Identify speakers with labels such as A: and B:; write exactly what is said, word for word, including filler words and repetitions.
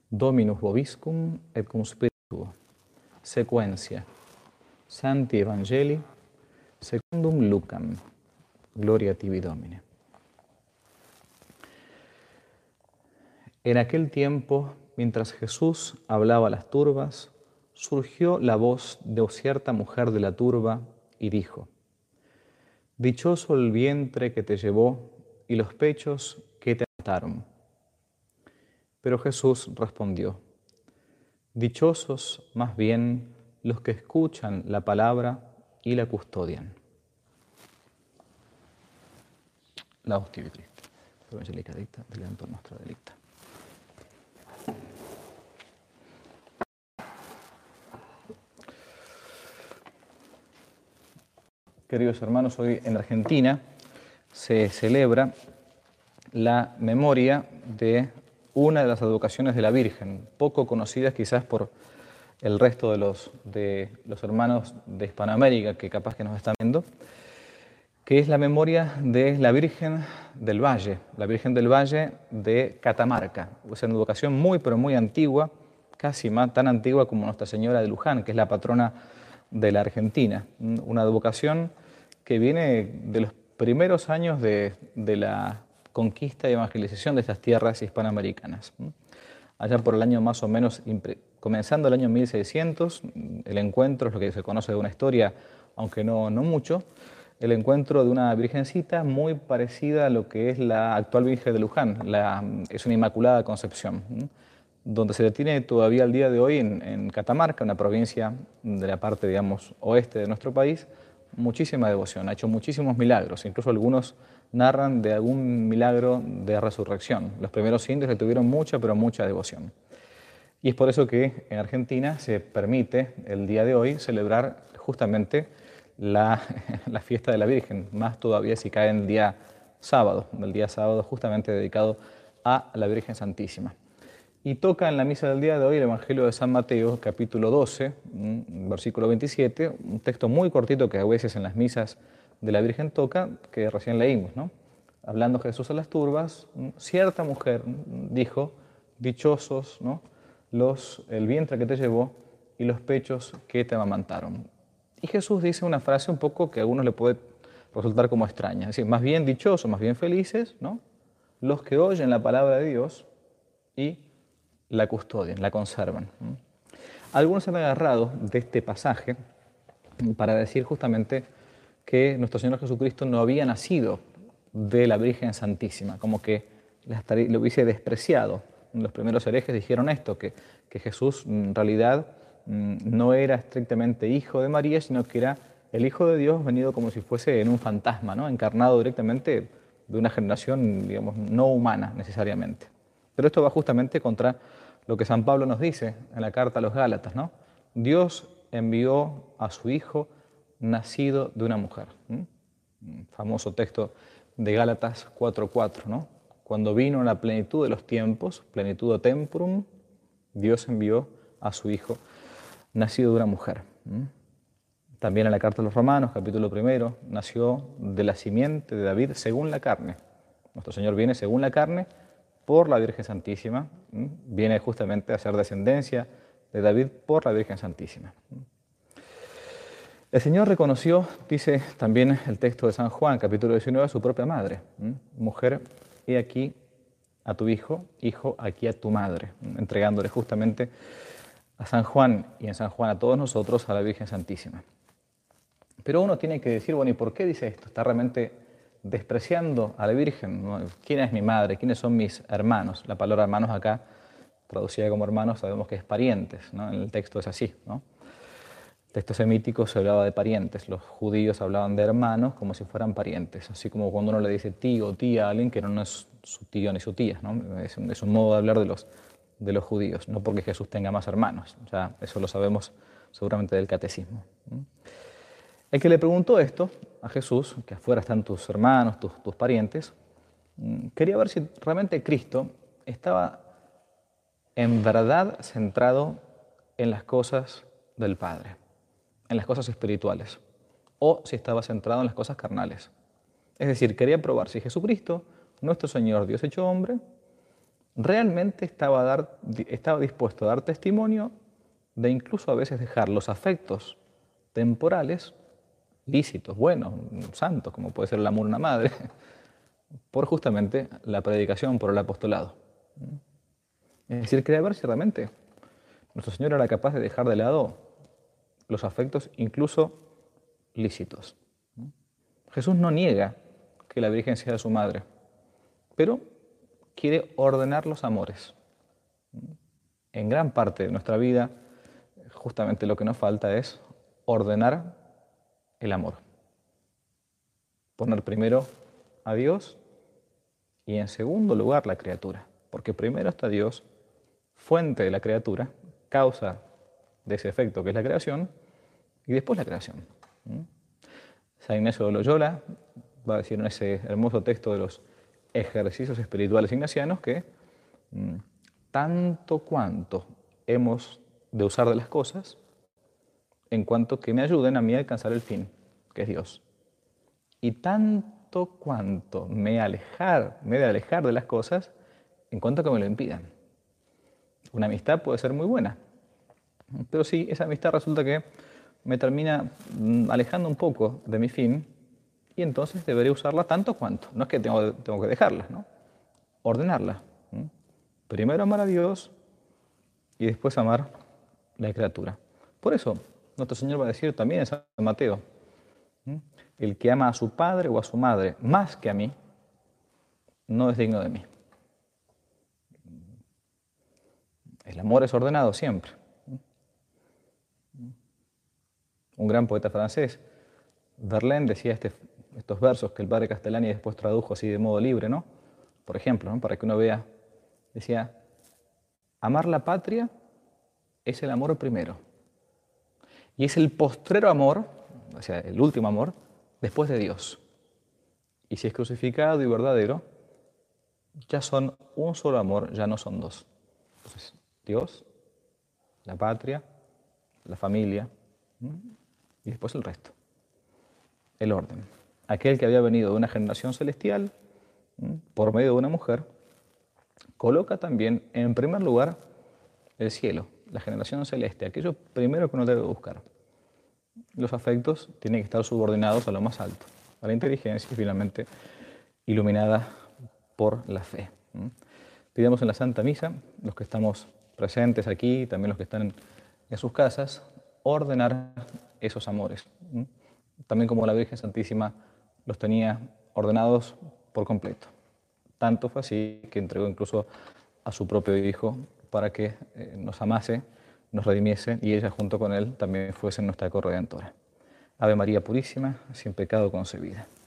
A: Dominus vobiscum et cum spiritu tuo. Sequentia. Sancti Evangelii secundum Lucam. Gloria a tibi, Domine. En aquel tiempo, mientras Jesús hablaba a las turbas, surgió la voz de cierta mujer de la turba y dijo: Dichoso el vientre que te llevó y los pechos que te mataron. Pero Jesús respondió: Dichosos más bien los que escuchan la palabra y la custodian. Laudetur Christi. Pro angelica dicta, deleantur nostra delicta. Queridos hermanos, hoy en Argentina se celebra la memoria de una de las advocaciones de la Virgen, poco conocidas quizás por el resto de los, de los hermanos de Hispanoamérica que capaz que nos están viendo, que es la memoria de la Virgen del Valle, la Virgen del Valle de Catamarca. Es una advocación muy, pero muy antigua, casi más, tan antigua como Nuestra Señora de Luján, que es la patrona de la Argentina. Una advocación que viene de los primeros años de, de la conquista y evangelización de estas tierras hispanoamericanas. Allá por el año más o menos, comenzando el año mil seiscientos, el encuentro es lo que se conoce de una historia, aunque no, no mucho, el encuentro de una virgencita muy parecida a lo que es la actual Virgen de Luján, la, es una Inmaculada Concepción, donde se le tiene todavía al día de hoy en, en Catamarca, una provincia de la parte, digamos, oeste de nuestro país, muchísima devoción, ha hecho muchísimos milagros, incluso algunos narran de algún milagro de resurrección. Los primeros indios le tuvieron mucha, pero mucha devoción. Y es por eso que en Argentina se permite el día de hoy celebrar justamente la, la fiesta de la Virgen, más todavía si cae en el día sábado, el día sábado justamente dedicado a la Virgen Santísima. Y toca en la misa del día de hoy el Evangelio de San Mateo, capítulo doce, versículo veintisiete, un texto muy cortito que a veces en las misas de la Virgen toca, que recién leímos, ¿no? Hablando Jesús a las turbas, cierta mujer dijo: dichosos, ¿no?, los, el vientre que te llevó y los pechos que te amamantaron. Y Jesús dice una frase un poco que a algunos le puede resultar como extraña, es decir, más bien dichosos, más bien felices, ¿no?, los que oyen la palabra de Dios y la custodian, la conservan. Algunos se han agarrado de este pasaje para decir justamente que nuestro Señor Jesucristo no había nacido de la Virgen Santísima, como que lo hubiese despreciado. Los primeros herejes dijeron esto, que, que Jesús en realidad no era estrictamente hijo de María, sino que era el Hijo de Dios venido como si fuese en un fantasma, ¿no?, encarnado directamente de una generación, digamos, no humana necesariamente. Pero esto va justamente contra lo que San Pablo nos dice en la carta a los Gálatas, ¿no? Dios envió a su Hijo nacido de una mujer. ¿Mm? Un famoso texto de Gálatas cuatro cuatro, ¿no? Cuando vino la plenitud de los tiempos, plenitud temporum, Dios envió a su Hijo nacido de una mujer. ¿Mm? También en la carta a los Romanos, capítulo primero, nació de la simiente de David según la carne. Nuestro Señor viene según la carne por la Virgen Santísima, ¿Mm? viene justamente a ser descendencia de David por la Virgen Santísima. El Señor reconoció, dice también el texto de San Juan, capítulo diecinueve, a su propia madre. ¿Mm? Mujer, he aquí a tu hijo, hijo, aquí a tu madre, ¿Mm? entregándole justamente a San Juan y en San Juan a todos nosotros a la Virgen Santísima. Pero uno tiene que decir, bueno, ¿y por qué dice esto? ¿Está realmente despreciando a la Virgen? ¿No? ¿Quién es mi madre? ¿Quiénes son mis hermanos? La palabra hermanos acá, traducida como hermanos, sabemos que es parientes, ¿no? En el texto es así, ¿no? El texto semítico se hablaba de parientes, los judíos hablaban de hermanos como si fueran parientes, así como cuando uno le dice tío o tía a alguien que no es su tío ni su tía, ¿no? Es un, es un modo de hablar de los, de los judíos, no porque Jesús tenga más hermanos, o sea, eso lo sabemos seguramente del catecismo. El que le preguntó esto a Jesús, que afuera están tus hermanos, tus, tus parientes, quería ver si realmente Cristo estaba en verdad centrado en las cosas del Padre, en las cosas espirituales, o si estaba centrado en las cosas carnales. Es decir, quería probar si Jesucristo, nuestro Señor, Dios hecho hombre, realmente estaba, a dar, estaba dispuesto a dar testimonio de incluso a veces dejar los afectos temporales, lícitos, buenos, santos, como puede ser el amor a una madre, por justamente la predicación, por el apostolado. Es decir, quería ver si realmente nuestro Señor era capaz de dejar de lado los afectos incluso lícitos. Jesús no niega que la Virgen sea su madre, pero quiere ordenar los amores. En gran parte de nuestra vida, justamente lo que nos falta es ordenar el amor. Poner primero a Dios y en segundo lugar la criatura. Porque primero está Dios, fuente de la criatura, causa de ese efecto que es la creación, y después la creación. San Ignacio de Loyola va a decir en ese hermoso texto de los ejercicios espirituales ignacianos que mmm, tanto cuanto hemos de usar de las cosas, en cuanto que me ayuden a mí a alcanzar el fin, que es Dios. Y tanto cuanto me, alejar, me he de alejar de las cosas, en cuanto que me lo impidan. Una amistad puede ser muy buena, pero sí, esa amistad resulta que me termina alejando un poco de mi fin y entonces deberé usarla tanto cuanto. No es que tengo, tengo que dejarla, ¿no? Ordenarla. Primero amar a Dios y después amar la criatura. Por eso, nuestro Señor va a decir también en San Mateo, el que ama a su padre o a su madre más que a mí, no es digno de mí. El amor es ordenado siempre. Un gran poeta francés, Verlaine, decía este, estos versos que el padre Castellani después tradujo así de modo libre, ¿no? Por ejemplo, ¿no? Para que uno vea, decía, amar la patria es el amor primero. Y es el postrero amor, o sea, el último amor, después de Dios. Y si es crucificado y verdadero, ya son un solo amor, ya no son dos. Entonces, Dios, la patria, la familia, y después el resto. El orden. Aquel que había venido de una generación celestial, por medio de una mujer, coloca también en primer lugar el cielo, la generación celeste, aquello primero que uno debe buscar. Los afectos tienen que estar subordinados a lo más alto, a la inteligencia y finalmente iluminada por la fe. Pidamos en la Santa Misa, los que estamos presentes aquí, también los que están en, en sus casas, ordenar esos amores. También como la Virgen Santísima los tenía ordenados por completo. Tanto fue así que entregó incluso a su propio Hijo para que eh, nos amase, nos redimiese y ella junto con Él también fuese nuestra corredentora. Ave María Purísima, sin pecado concebida.